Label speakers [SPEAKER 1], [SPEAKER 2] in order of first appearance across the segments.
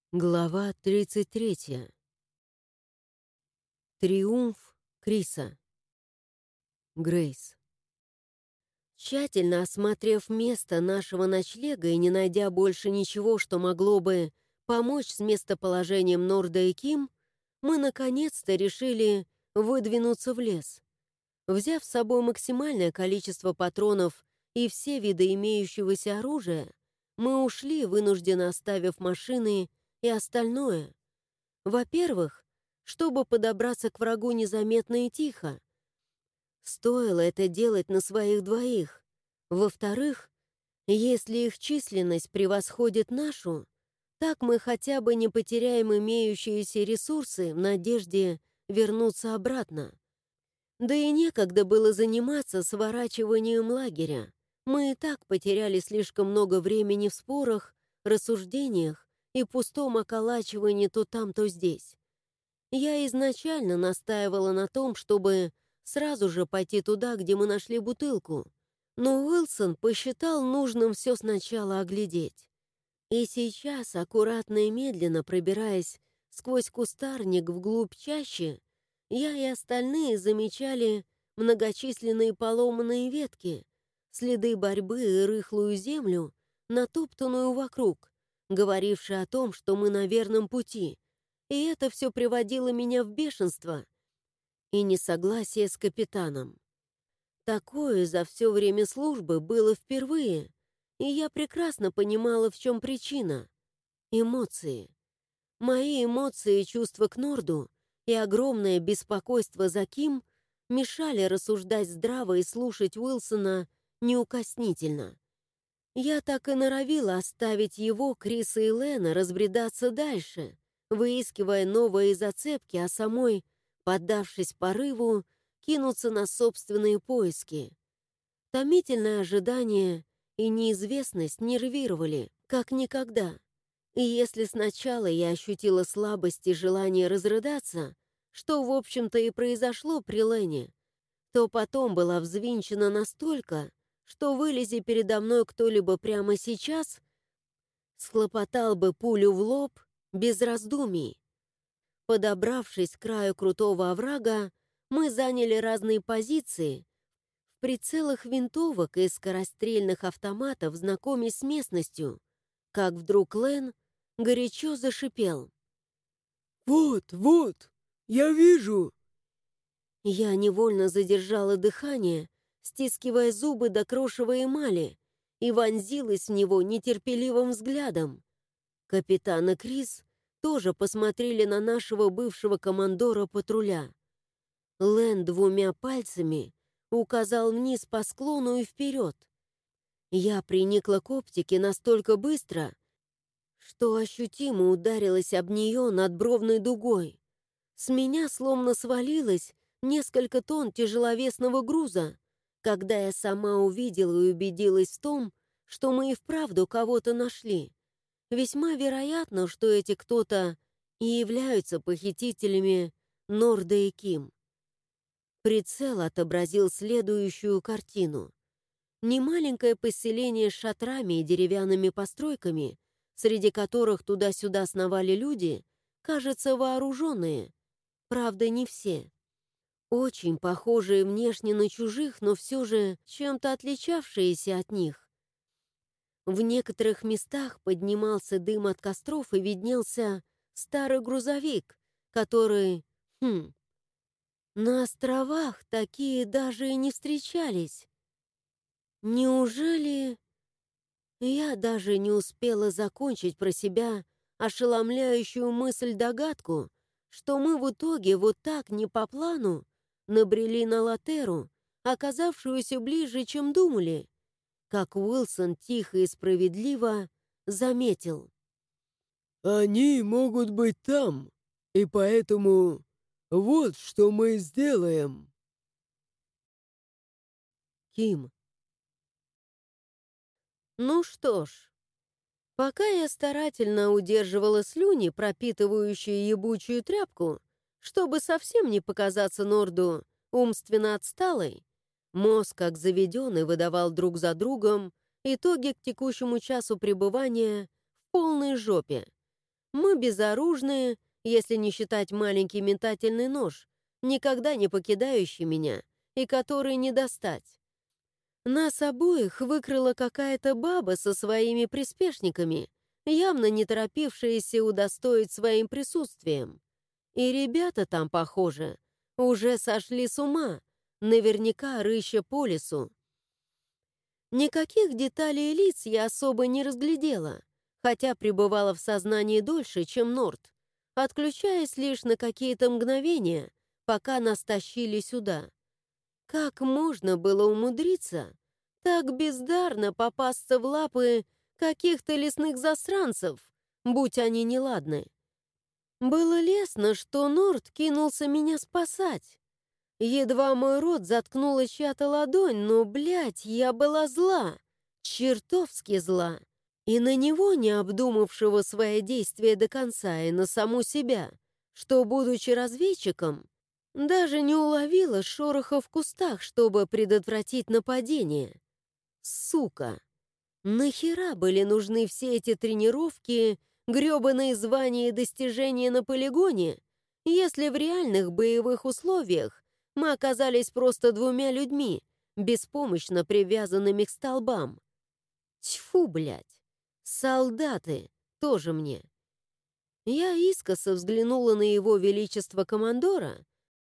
[SPEAKER 1] Глава 33. Триумф Криса. Грейс. Тщательно осмотрев место нашего ночлега и не найдя больше ничего, что могло бы помочь с местоположением Норда и Ким, мы наконец-то решили выдвинуться в лес. Взяв с собой максимальное количество патронов и все виды имеющегося оружия, мы ушли, вынужденно оставив машины и остальное. Во-первых, чтобы подобраться к врагу незаметно и тихо. Стоило это делать на своих двоих. Во-вторых, если их численность превосходит нашу, так мы хотя бы не потеряем имеющиеся ресурсы в надежде вернуться обратно. Да и некогда было заниматься сворачиванием лагеря. Мы и так потеряли слишком много времени в спорах, рассуждениях и пустом околачивании то там, то здесь. Я изначально настаивала на том, чтобы сразу же пойти туда, где мы нашли бутылку, но Уилсон посчитал нужным все сначала оглядеть. И сейчас, аккуратно и медленно пробираясь сквозь кустарник вглубь чащи, я и остальные замечали многочисленные поломанные ветки, следы борьбы и рыхлую землю, натоптанную вокруг, говорившие о том, что мы на верном пути, и это все приводило меня в бешенство и несогласие с капитаном. Такое за все время службы было впервые, и я прекрасно понимала, в чем причина. Эмоции. Мои эмоции и чувства к Норду и огромное беспокойство за Ким мешали рассуждать здраво и слушать Уилсона неукоснительно. Я так и норовила оставить его, Криса и Лена, разбредаться дальше, выискивая новые зацепки, а самой, поддавшись порыву, кинуться на собственные поиски. Томительное ожидание и неизвестность нервировали, как никогда. И если сначала я ощутила слабость и желание разрыдаться, что, в общем-то, и произошло при Лене, то потом была взвинчена настолько, что, вылези передо мной кто-либо прямо сейчас, схлопотал бы пулю в лоб без раздумий. Подобравшись к краю крутого оврага, мы заняли разные позиции, в прицелах винтовок и скорострельных автоматов, знакомясь с местностью, как вдруг Лен горячо зашипел.
[SPEAKER 2] «Вот, вот, я вижу!»
[SPEAKER 1] Я невольно задержала дыхание, стискивая зубы до крошевой эмали, и вонзилась в него нетерпеливым взглядом. Капитан и Крис тоже посмотрели на нашего бывшего командора патруля. Лэн двумя пальцами указал вниз по склону и вперед. Я приникла к оптике настолько быстро, что ощутимо ударилась об нее надбровной дугой. С меня словно свалилось несколько тонн тяжеловесного груза, когда я сама увидела и убедилась в том, что мы и вправду кого-то нашли. Весьма вероятно, что эти кто-то и являются похитителями Норда и Ким. Прицел отобразил следующую картину. Немаленькое поселение с шатрами и деревянными постройками, среди которых туда-сюда сновали люди, кажется, вооруженные. Правда, не все. Очень похожие внешне на чужих, но все же чем-то отличавшиеся от них. В некоторых местах поднимался дым от костров и виднелся старый грузовик, который... на островах такие даже и не встречались. Неужели... Я даже не успела закончить про себя ошеломляющую мысль-догадку, что мы в итоге вот так, не по плану, набрели на Латеру, оказавшуюся ближе, чем думали, как Уилсон тихо и справедливо заметил.
[SPEAKER 2] «Они могут быть там, и поэтому вот что мы сделаем».
[SPEAKER 1] Ким. Ну что ж, пока я старательно удерживала слюни, пропитывающие ебучую тряпку, чтобы совсем не показаться Норду умственно отсталой, мозг, как заведенный, выдавал друг за другом итоги к текущему часу пребывания в полной жопе. Мы безоружные, если не считать маленький метательный нож, никогда не покидающий меня и который не достать. Нас обоих выкрала какая-то баба со своими приспешниками, явно не торопившаяся удостоить своим присутствием. И ребята там, похоже, уже сошли с ума, наверняка рыща по лесу. Никаких деталей лиц я особо не разглядела, хотя пребывала в сознании дольше, чем Норт, отключаясь лишь на какие-то мгновения, пока нас тащили сюда. Как можно было умудриться так бездарно попасться в лапы каких-то лесных засранцев, будь они неладны? Было лестно, что Норт кинулся меня спасать. Едва мой рот заткнула чья-то ладонь, но, блядь, я была зла, чертовски зла. И на него, не обдумавшего свои действия до конца, и на саму себя, что, будучи разведчиком, даже не уловила шороха в кустах, чтобы предотвратить нападение. Сука! Нахера были нужны все эти тренировки, грёбаные звания и достижения на полигоне, если в реальных боевых условиях мы оказались просто двумя людьми, беспомощно привязанными к столбам? Тьфу, блядь! Солдаты! Тоже мне! Я искоса взглянула на его величество командора,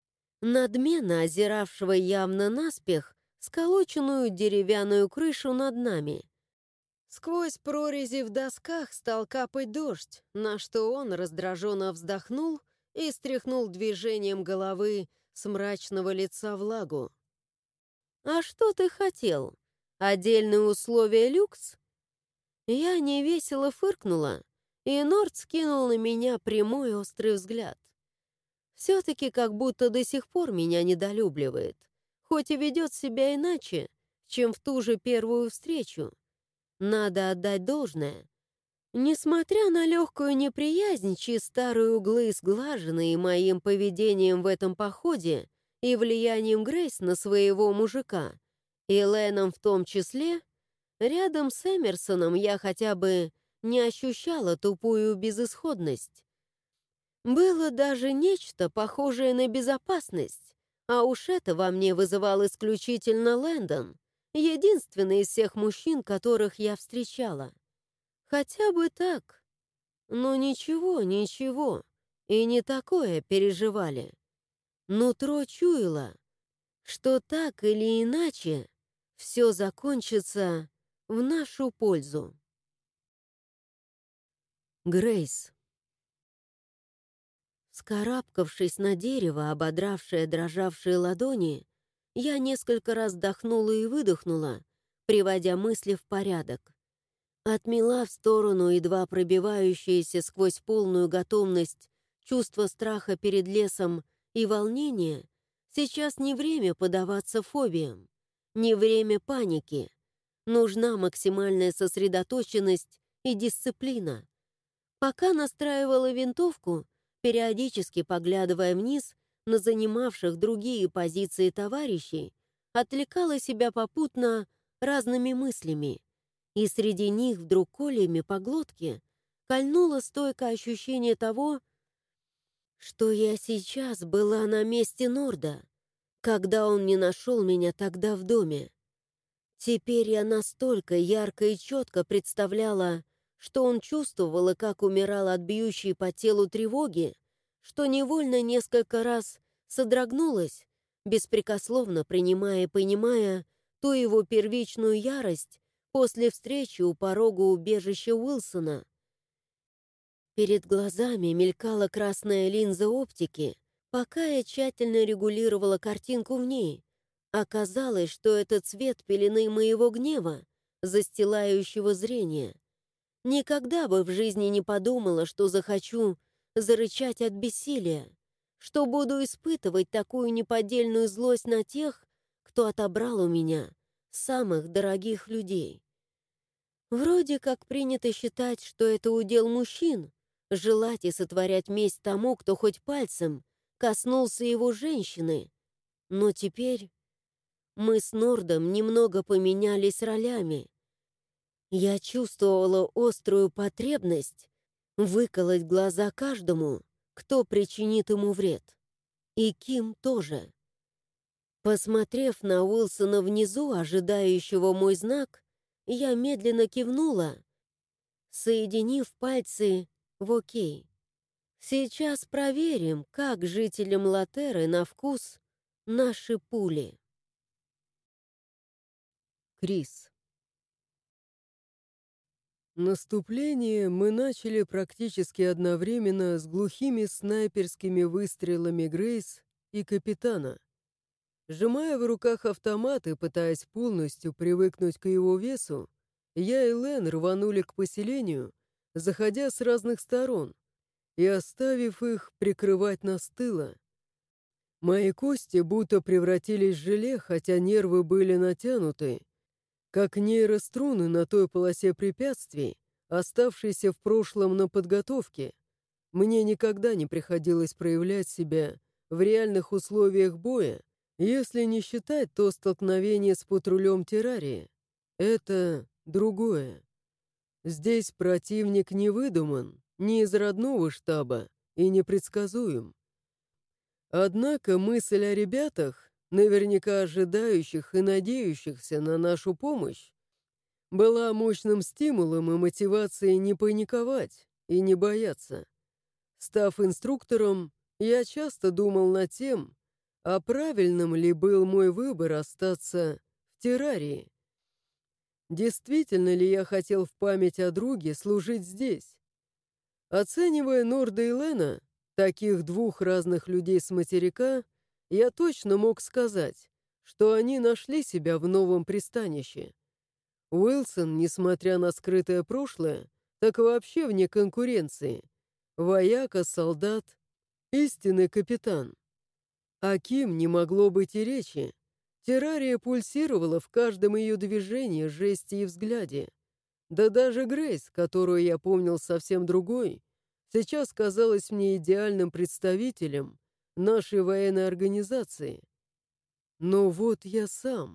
[SPEAKER 1] надменно озиравшего явно наспех сколоченную деревянную крышу над нами. Сквозь прорези в досках стал капать дождь, на что он раздраженно вздохнул и стряхнул движением головы с мрачного лица влагу. «А что ты хотел? Отдельные условия люкс?» Я невесело фыркнула, и Норд скинул на меня прямой острый взгляд. Все-таки как будто до сих пор меня недолюбливает, хоть и ведет себя иначе, чем в ту же первую встречу. Надо отдать должное. Несмотря на легкую неприязнь, чьи старые углы сглажены и моим поведением в этом походе, и влиянием Грейс на своего мужика, и Леном в том числе, рядом с Эмерсоном я хотя бы не ощущала тупую безысходность. Было даже нечто похожее на безопасность, а уж это во мне вызывал исключительно Лэндон, единственный из всех мужчин, которых я встречала. Хотя бы так. Но ничего, ничего, и не такое переживали. Нутро чуяло, что так или иначе все закончится в нашу пользу. Грейс. Вскарабкавшись на дерево, ободравшее дрожавшие ладони, я несколько раз вдохнула и выдохнула, приводя мысли в порядок. Отмела в сторону едва пробивающееся сквозь полную готовность чувство страха перед лесом и волнения. Сейчас не время поддаваться фобиям, не время паники. Нужна максимальная сосредоточенность и дисциплина. Пока настраивала винтовку, периодически поглядывая вниз на занимавших другие позиции товарищей, отвлекала себя попутно разными мыслями, и среди них вдруг колями по глотке кольнуло стойкое ощущение того, что я сейчас была на месте Норда, когда он не нашел меня тогда в доме. Теперь я настолько ярко и четко представляла, что он чувствовал и как умирал от бьющей по телу тревоги, что невольно несколько раз содрогнулась, беспрекословно принимая и понимая ту его первичную ярость после встречи у порога убежища Уилсона. Перед глазами мелькала красная линза оптики, пока я тщательно регулировала картинку в ней. Оказалось, что это цвет пелены моего гнева, застилающего зрение. Никогда бы в жизни не подумала, что захочу зарычать от бессилия, что буду испытывать такую неподдельную злость на тех, кто отобрал у меня самых дорогих людей. Вроде как принято считать, что это удел мужчин, желать и сотворять месть тому, кто хоть пальцем коснулся его женщины. Но теперь мы с Нордом немного поменялись ролями. Я чувствовала острую потребность выколоть глаза каждому, кто причинит ему вред. И Ким тоже. Посмотрев на Уилсона внизу, ожидающего мой знак, я медленно кивнула, соединив пальцы в «Окей». Сейчас проверим, как жителям Латеры на вкус наши пули. Крис.
[SPEAKER 2] Наступление мы начали практически одновременно с глухими снайперскими выстрелами Грейс и капитана. Сжимая в руках автомат и пытаясь полностью привыкнуть к его весу, я и Лэн рванули к поселению, заходя с разных сторон и оставив их прикрывать нас с тыла. Мои кости будто превратились в желе, хотя нервы были натянуты, как нейроструны на той полосе препятствий, оставшейся в прошлом на подготовке. Мне никогда не приходилось проявлять себя в реальных условиях боя, если не считать то столкновение с патрулем террарии. Это другое. Здесь противник не выдуман, не из родного штаба и непредсказуем. Однако мысль о ребятах, наверняка ожидающих и надеющихся на нашу помощь, была мощным стимулом и мотивацией не паниковать и не бояться. Став инструктором, я часто думал над тем, а правильным ли был мой выбор остаться в террарии. Действительно ли я хотел в память о друге служить здесь? Оценивая Норда и Лена, таких двух разных людей с материка, я точно мог сказать, что они нашли себя в новом пристанище. Уилсон, несмотря на скрытое прошлое, так вообще вне конкуренции. Вояка, солдат, истинный капитан. О Ким не могло быть и речи. Террария пульсировала в каждом ее движении, жесте и взгляде. Да даже Грейс, которую я помнил совсем другой, сейчас казалась мне идеальным представителем нашей военной организации. Но вот я сам.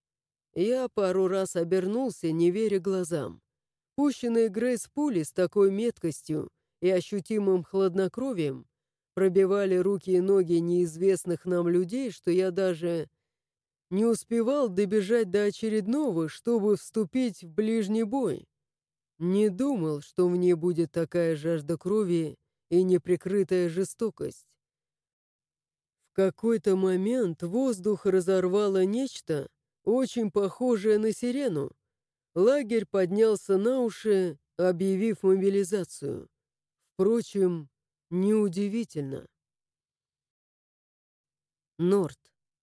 [SPEAKER 2] Я пару раз обернулся, не веря глазам. Пущенные Грейс пули с такой меткостью и ощутимым хладнокровием пробивали руки и ноги неизвестных нам людей, что я даже не успевал добежать до очередного, чтобы вступить в ближний бой. Не думал, что мне будет такая жажда крови и неприкрытая жестокость. В какой-то момент воздух разорвало нечто, очень похожее на сирену. Лагерь поднялся на уши, объявив мобилизацию. Впрочем, неудивительно.
[SPEAKER 1] Норд.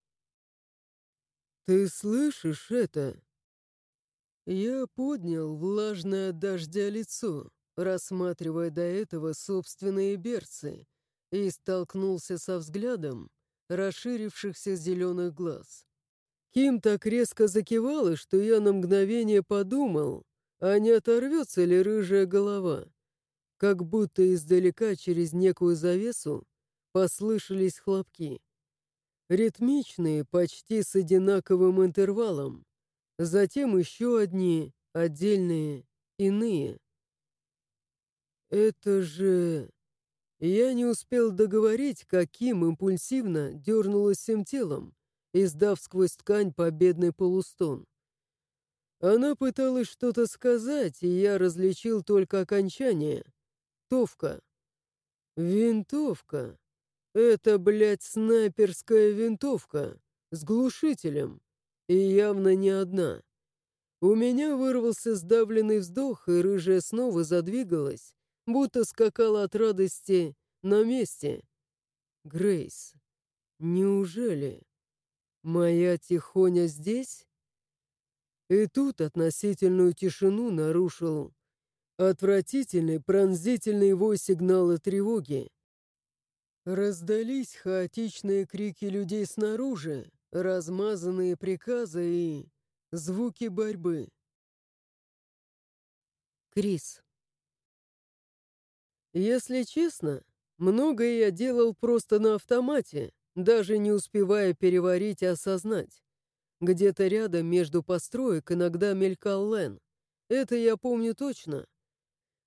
[SPEAKER 2] «Ты слышишь это?» Я поднял влажное от дождя лицо, рассматривая до этого собственные берцы, и столкнулся со взглядом расширившихся зеленых глаз. Ким так резко закивала, что я на мгновение подумал, а не оторвется ли рыжая голова. Как будто издалека через некую завесу послышались хлопки. Ритмичные, почти с одинаковым интервалом. Затем еще одни, отдельные, иные. Это же... Я не успел договорить, каким импульсивно дернулась всем телом, издав сквозь ткань победный полустон. Она пыталась что-то сказать, и я различил только окончание. Товка. Винтовка. Это, блядь, снайперская винтовка. С глушителем. И явно не одна. У меня вырвался сдавленный вздох, и рыжая снова задвигалась, будто скакала от радости на месте. Грейс, неужели моя Тихоня здесь? И тут относительную тишину нарушил отвратительный пронзительный вой сигнала тревоги. Раздались хаотичные крики людей снаружи, размазанные приказы и звуки борьбы.
[SPEAKER 1] Крис.
[SPEAKER 2] Если честно, многое я делал просто на автомате, даже не успевая переварить и осознать. Где-то рядом между построек иногда мелькал Лэн. Это я помню точно.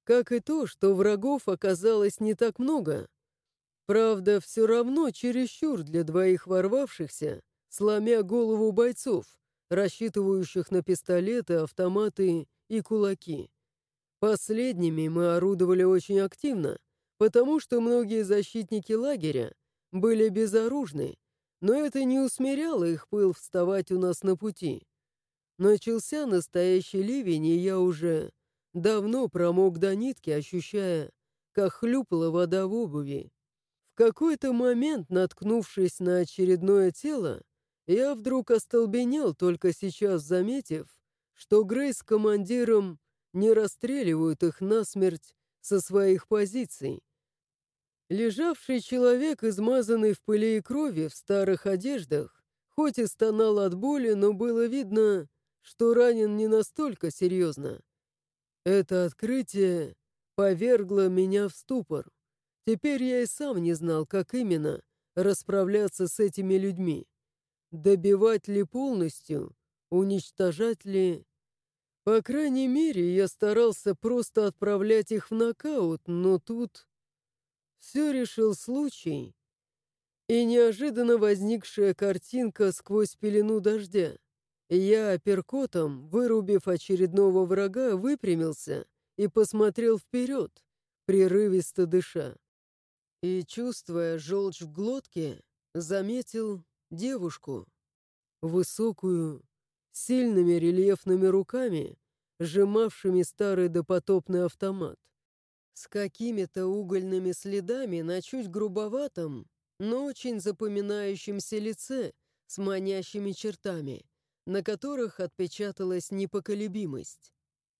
[SPEAKER 2] как и то, что врагов оказалось не так много. Правда, все равно чересчур для двоих ворвавшихся, сломя голову бойцов, рассчитывающих на пистолеты, автоматы и кулаки. Последними мы орудовали очень активно, потому что многие защитники лагеря были безоружны, но это не усмиряло их пыл вставать у нас на пути. Начался настоящий ливень, и я уже давно промок до нитки, ощущая, как хлюпала вода в обуви. В какой-то момент, наткнувшись на очередное тело, я вдруг остолбенел, только сейчас заметив, что Грей с командиром не расстреливают их насмерть со своих позиций. Лежавший человек, измазанный в пыли и крови, в старых одеждах, хоть и стонал от боли, но было видно, что ранен не настолько серьезно. Это открытие повергло меня в ступор. Теперь я и сам не знал, как именно расправляться с этими людьми. Добивать ли полностью, уничтожать ли... По крайней мере, я старался просто отправлять их в нокаут, но тут все решил случай и неожиданно возникшая картинка сквозь пелену дождя. Я апперкотом, вырубив очередного врага, выпрямился и посмотрел вперед, прерывисто дыша. И, чувствуя желчь в глотке, заметил девушку, высокую, сильными рельефными руками, сжимавшими старый допотопный автомат, с какими-то угольными следами на чуть грубоватом, но очень запоминающемся лице с манящими чертами, на которых отпечаталась непоколебимость.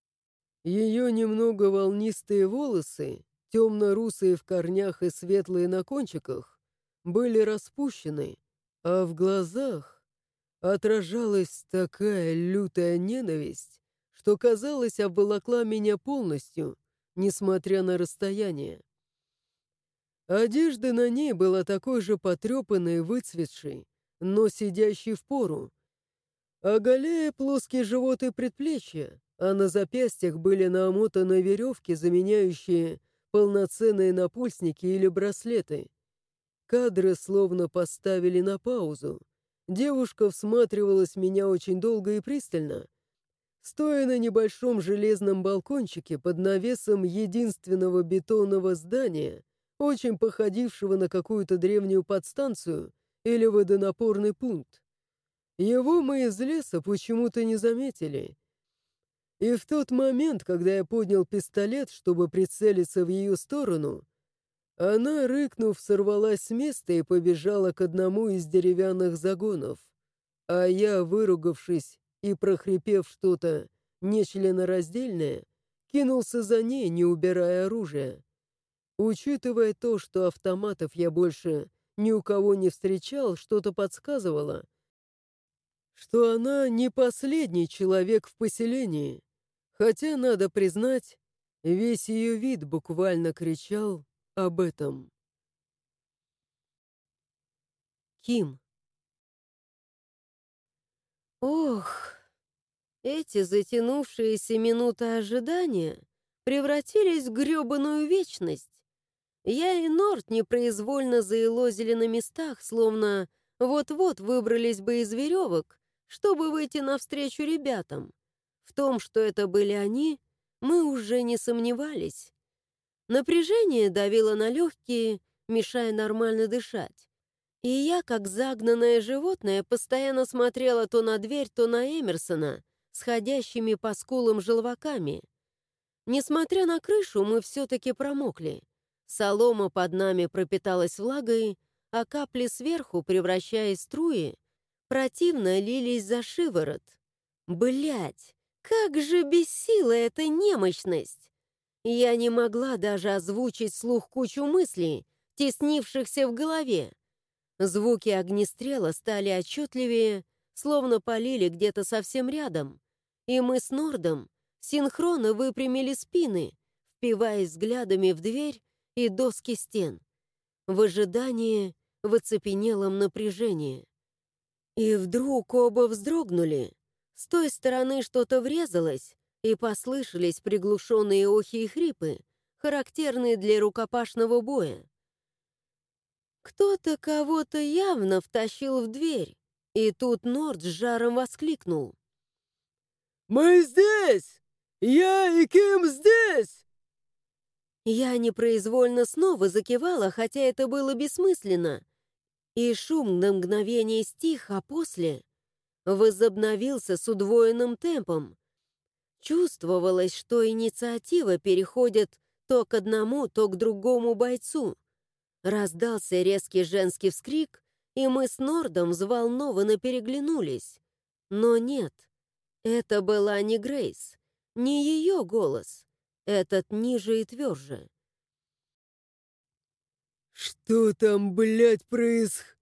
[SPEAKER 2] Ее немного волнистые волосы, темно-русые в корнях и светлые на кончиках, были распущены, а в глазах отражалась такая лютая ненависть, что, казалось, обволокла меня полностью, несмотря на расстояние. Одежда на ней была такой же потрепанной и выцветшей, но сидящей впору, оголяя плоский живот и предплечья, а на запястьях были намотаны веревки, заменяющие полноценные напульсники или браслеты. Кадры словно поставили на паузу. Девушка всматривалась в меня очень долго и пристально, стоя на небольшом железном балкончике под навесом единственного бетонного здания, очень походившего на какую-то древнюю подстанцию или водонапорный пункт. Его мы из леса почему-то не заметили. И в тот момент, когда я поднял пистолет, чтобы прицелиться в ее сторону, она, рыкнув, сорвалась с места и побежала к одному из деревянных загонов. А я, выругавшись и прохрипев что-то нечленораздельное, кинулся за ней, не убирая оружие. Учитывая то, что автоматов я больше ни у кого не встречал, что-то подсказывало, что она не последний человек в поселении, хотя, надо признать, весь ее вид буквально кричал об этом. Ким.
[SPEAKER 1] Ох, эти затянувшиеся минуты ожидания превратились в грёбаную вечность. Я и Норт непроизвольно заелозили на местах, словно вот-вот выбрались бы из веревок, чтобы выйти навстречу ребятам. В том, что это были они, мы уже не сомневались. Напряжение давило на легкие, мешая нормально дышать. И я, как загнанное животное, постоянно смотрела то на дверь, то на Эмерсона, сходящими по скулам желваками. Несмотря на крышу, мы все-таки промокли. Солома под нами пропиталась влагой, а капли сверху, превращаясь в струи, противно лились за шиворот. Блядь, как же бесила эта немощность! Я не могла даже озвучить вслух кучу мыслей, теснившихся в голове. Звуки огнестрела стали отчетливее, словно полили где-то совсем рядом, и мы с Нордом синхронно выпрямили спины, впиваясь взглядами в дверь и доски стен, в ожидании, в оцепенелом напряжении. И вдруг оба вздрогнули. С той стороны что-то врезалось, и послышались приглушенные охи и хрипы, характерные для рукопашного боя. Кто-то кого-то явно втащил в дверь, и тут Норд с жаром воскликнул.
[SPEAKER 2] «Мы здесь! Я и Ким здесь!»
[SPEAKER 1] Я непроизвольно снова закивала, хотя это было бессмысленно, и шум на мгновение стих, а после возобновился с удвоенным темпом. Чувствовалось, что инициатива переходит то к одному, то к другому бойцу. Раздался резкий женский вскрик, и мы с Нордом взволнованно переглянулись. Но нет, это была не Грейс, не ее голос. Этот ниже и тверже.
[SPEAKER 2] «Что там, блядь, происходит?»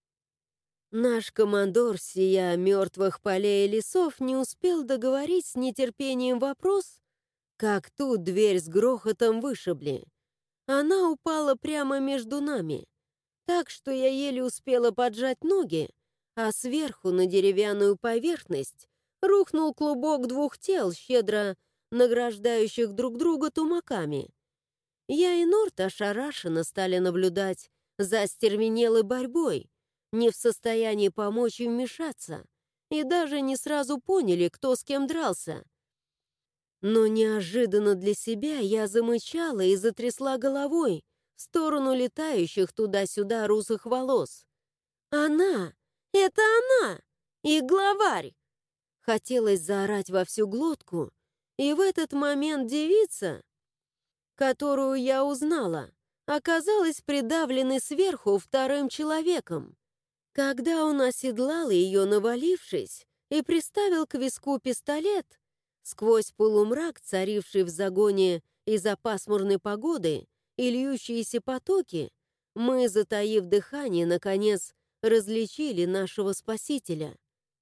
[SPEAKER 1] Наш командор, сия мертвых полей и лесов, не успел договорить с нетерпением вопрос, как тут дверь с грохотом вышибли. Она упала прямо между нами, так что я еле успела поджать ноги, а сверху на деревянную поверхность рухнул клубок двух тел, щедро награждающих друг друга тумаками. Я и Норт ошарашенно стали наблюдать за остервенелой борьбой, не в состоянии помочь и вмешаться, и даже не сразу поняли, кто с кем дрался. Но неожиданно для себя я замычала и затрясла головой в сторону летающих туда-сюда русых волос. «Она! Это она! И главарь!» Хотелось заорать во всю глотку, и в этот момент девица, которую я узнала, оказалась придавленной сверху вторым человеком. Когда он оседлал ее, навалившись, и приставил к виску пистолет, сквозь полумрак, царивший в загоне из-за пасмурной погоды и льющиеся потоки, мы, затаив дыхание, наконец различили нашего спасителя.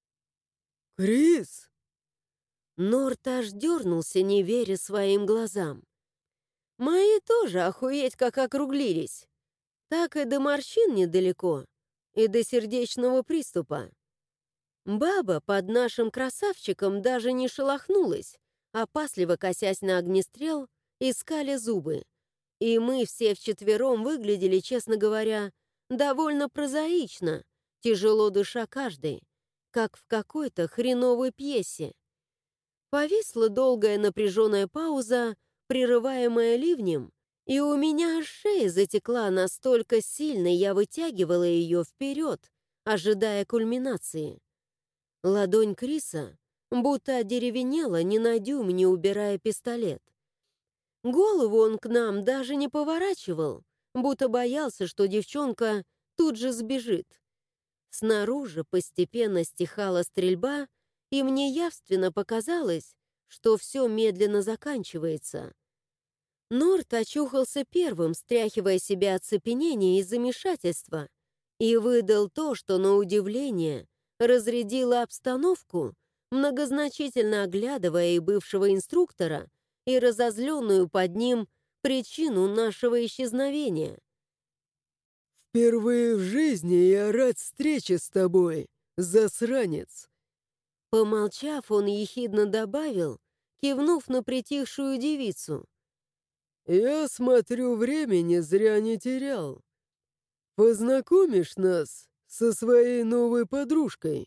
[SPEAKER 2] «Крис!»
[SPEAKER 1] Норт аж дернулся, не веря своим глазам. Мои тоже охуеть как округлились. Так и до морщин недалеко, и до сердечного приступа. Баба под нашим красавчиком даже не шелохнулась, опасливо косясь на огнестрел, искали зубы. И мы все вчетвером выглядели, честно говоря, довольно прозаично, тяжело дыша каждый, как в какой-то хреновой пьесе. Повисла долгая напряженная пауза, прерываемая ливнем, и у меня аж шея затекла настолько сильно, я вытягивала ее вперед, ожидая кульминации. Ладонь Криса будто одеревенела, ни на дюйм не убирая пистолет. Голову он к нам даже не поворачивал, будто боялся, что девчонка тут же сбежит. Снаружи постепенно стихала стрельба, и мне явственно показалось, что все медленно заканчивается. Норт очухался первым, стряхивая себя оцепенение и замешательства, и выдал то, что, на удивление, разрядило обстановку, многозначительно оглядывая и бывшего инструктора, и разозленную под ним причину нашего исчезновения.
[SPEAKER 2] «Впервые в жизни я рад встрече с тобой, засранец!»
[SPEAKER 1] Помолчав, он ехидно добавил, кивнув на притихшую девицу.
[SPEAKER 2] «Я смотрю, времени зря не терял. Познакомишь нас со своей новой подружкой?»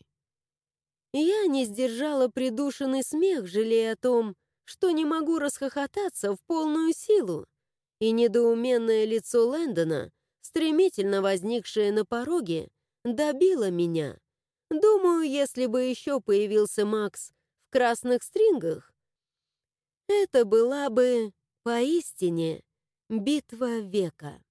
[SPEAKER 1] Я не сдержала придушенный смех, жалея о том, что не могу расхохотаться в полную силу, и недоуменное лицо Лэндона, стремительно возникшее на пороге, добило меня. Думаю, если бы еще появился Макс в красных стрингах, это была бы поистине битва века.